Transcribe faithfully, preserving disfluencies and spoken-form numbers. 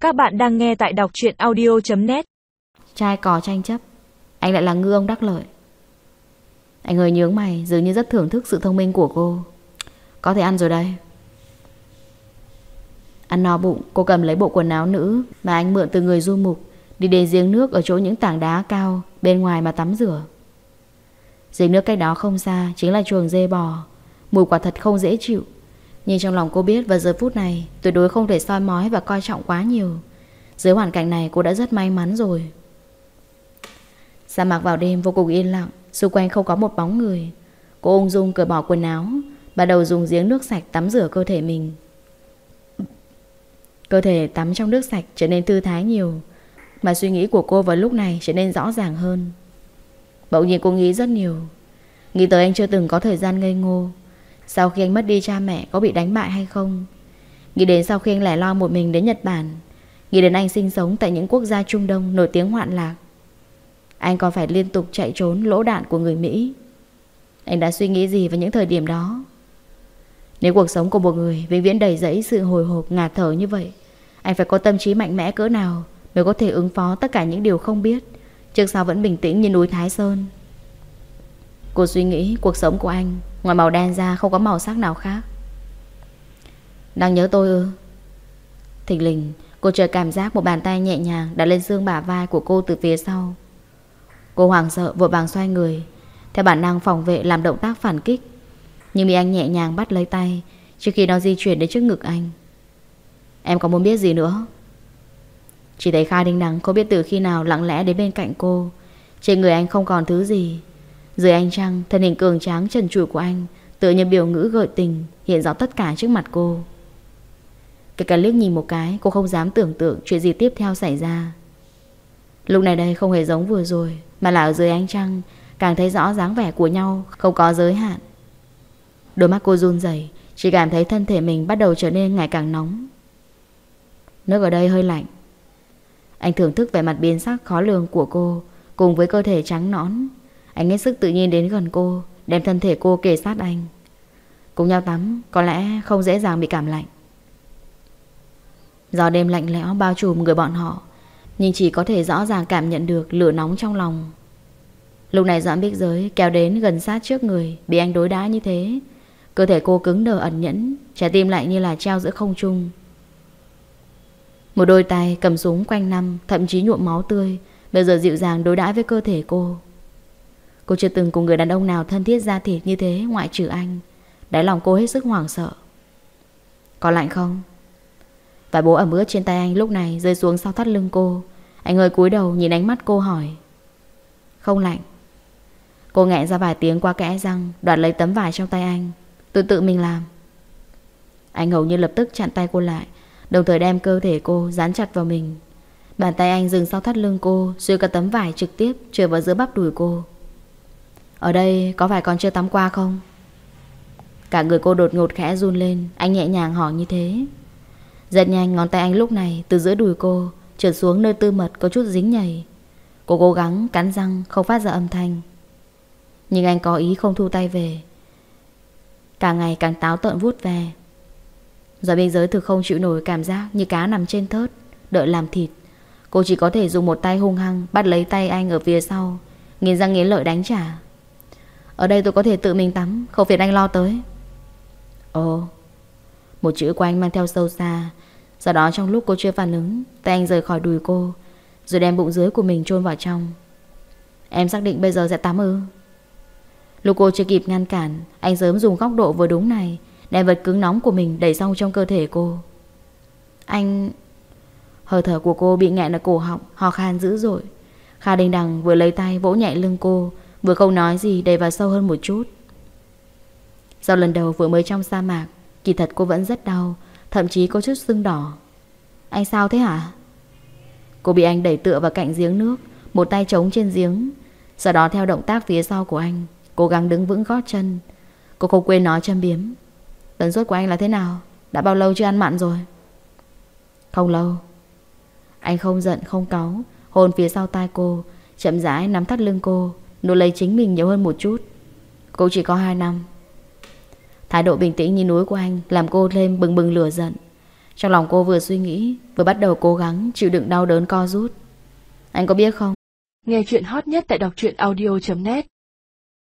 Các bạn đang nghe tại đọc truyện audio chấm net. Trai cò tranh chấp, anh lại là ngư ông đắc lợi. Anh hơi nhướng mày, dường như rất thưởng thức sự thông minh của cô. Có thể ăn rồi đây. Ăn no bụng, cô cầm lấy bộ quần áo nữ mà anh mượn từ người du mục, đi đến giếng nước ở chỗ những tảng đá cao bên ngoài mà tắm rửa. Giếng nước cách đó không xa chính là chuồng dê bò. Mùi quả thật không dễ chịu, nhưng trong lòng cô biết vào giờ phút này tuyệt đối không thể soi mói và coi trọng quá nhiều. Dưới hoàn cảnh này cô đã rất may mắn rồi. Sa mạc vào đêm vô cùng yên lặng, xung quanh không có một bóng người. Cô ung dung cởi bỏ quần áo, bắt đầu dùng giếng nước sạch tắm rửa cơ thể mình. Cơ thể tắm trong nước sạch trở nên thư thái nhiều, mà suy nghĩ của cô vào lúc này trở nên rõ ràng hơn. Bỗng nhiên cô nghĩ rất nhiều. Nghĩ tới anh chưa từng có thời gian ngây ngô. Sau khi anh mất đi cha mẹ có bị đánh bại hay không. Nghĩ đến sau khi anh lẻ loi một mình đến Nhật Bản. Nghĩ đến anh sinh sống tại những quốc gia Trung Đông nổi tiếng hoạn lạc. Anh còn phải liên tục chạy trốn lỗ đạn của người Mỹ. Anh đã suy nghĩ gì vào những thời điểm đó? Nếu cuộc sống của một người vĩnh viễn đầy dẫy sự hồi hộp ngạt thở như vậy, anh phải có tâm trí mạnh mẽ cỡ nào mới có thể ứng phó tất cả những điều không biết, trước sau vẫn bình tĩnh như núi Thái Sơn. Cô suy nghĩ cuộc sống của anh ngoài màu đen ra không có màu sắc nào khác. Đang nhớ tôi ư? Thình lình cô chợt cảm giác một bàn tay nhẹ nhàng đặt lên xương bả vai của cô từ phía sau. Cô hoảng sợ vội vàng xoay người, theo bản năng phòng vệ làm động tác phản kích, nhưng bị anh nhẹ nhàng bắt lấy tay trước khi nó di chuyển đến trước ngực anh. Em có muốn biết gì nữa? Chỉ thấy Kha Đinh Đằng không biết từ khi nào lặng lẽ đến bên cạnh cô. Trên người anh không còn thứ gì. Dưới ánh trăng, thân hình cường tráng trần trụi của anh tựa như biểu ngữ gợi tình hiện rõ tất cả trước mặt cô. Kể cả liếc nhìn một cái, cô không dám tưởng tượng chuyện gì tiếp theo xảy ra. Lúc này đây không hề giống vừa rồi, mà là ở dưới ánh trăng càng thấy rõ dáng vẻ của nhau không có giới hạn. Đôi mắt cô run rẩy, chỉ cảm thấy thân thể mình bắt đầu trở nên ngày càng nóng. Nước ở đây hơi lạnh. Anh thưởng thức vẻ mặt biến sắc khó lường của cô cùng với cơ thể trắng nõn. Anh hết sức tự nhiên đến gần cô, đem thân thể cô kề sát anh. Cùng nhau tắm có lẽ không dễ dàng bị cảm lạnh. Gió đêm lạnh lẽo bao trùm người bọn họ, nhưng chỉ có thể rõ ràng cảm nhận được lửa nóng trong lòng. Lúc này Doãn Bích Giới kéo đến gần sát trước người, bị anh đối đãi như thế, cơ thể cô cứng đờ ẩn nhẫn, trái tim lại như là treo giữa không trung. Một đôi tay cầm súng quanh năm, thậm chí nhuộm máu tươi, bây giờ dịu dàng đối đãi với cơ thể cô. Cô chưa từng cùng người đàn ông nào thân thiết da thịt như thế ngoại trừ anh. Đáy lòng cô hết sức hoảng sợ. Có lạnh không? Vài bố ẩm ướt trên tay anh lúc này rơi xuống sau thắt lưng cô. Anh hơi cúi đầu nhìn ánh mắt cô hỏi. Không lạnh. Cô nghẹn ra vài tiếng qua kẽ răng, đoạt lấy tấm vải trong tay anh. Tôi tự mình làm. Anh hầu như lập tức chặn tay cô lại, đồng thời đem cơ thể cô dán chặt vào mình. Bàn tay anh dừng sau thắt lưng cô, xuyên cả tấm vải trực tiếp trượt vào giữa bắp đùi cô. Ở đây có phải còn chưa tắm qua không? Cả người cô đột ngột khẽ run lên. Anh nhẹ nhàng hỏi như thế. Rất nhanh ngón tay anh lúc này từ giữa đùi cô trượt xuống nơi tư mật có chút dính nhầy. Cô cố gắng cắn răng không phát ra âm thanh, nhưng anh có ý không thu tay về, càng ngày càng táo tợn vuốt ve. Rồi biên giới thực không chịu nổi cảm giác như cá nằm trên thớt đợi làm thịt. Cô chỉ có thể dùng một tay hung hăng bắt lấy tay anh ở phía sau, nghiến răng nghiến lợi đánh trả. Ở đây tôi có thể tự mình tắm, không phiền anh lo tới. Ồ. Một chữ của anh mang theo sâu xa. Sau đó trong lúc cô chưa phản ứng, tay anh rời khỏi đùi cô, rồi đem bụng dưới của mình chôn vào trong. Em xác định bây giờ sẽ tắm ư? Lúc cô chưa kịp ngăn cản, anh sớm dùng góc độ vừa đúng này đem vật cứng nóng của mình đẩy xong trong cơ thể cô. Anh... Hơi thở của cô bị nghẹn ở cổ họng, ho khan dữ dội. Kha Đinh Đằng vừa lấy tay vỗ nhẹ lưng cô, vừa không nói gì đẩy vào sâu hơn một chút. Sau lần đầu vừa mới trong sa mạc, kỳ thật cô vẫn rất đau, thậm chí có chút sưng đỏ. Anh sao thế hả? Cô bị anh đẩy tựa vào cạnh giếng nước, một tay chống trên giếng. Sau đó theo động tác phía sau của anh, cố gắng đứng vững gót chân. Cô không quên nói châm biếm. Tần suất của anh là thế nào? Đã bao lâu chưa ăn mặn rồi? Không lâu. Anh không giận không cáu, hôn phía sau tai cô, chậm rãi nắm thắt lưng cô, nuốt lấy chính mình nhiều hơn một chút. Cô chỉ có hai năm. Thái độ bình tĩnh như núi của anh làm cô thêm bừng bừng lửa giận. Trong lòng cô vừa suy nghĩ, vừa bắt đầu cố gắng chịu đựng đau đớn co rút. Anh có biết không? Nghe chuyện hot nhất tại đọc truyện audio chấm net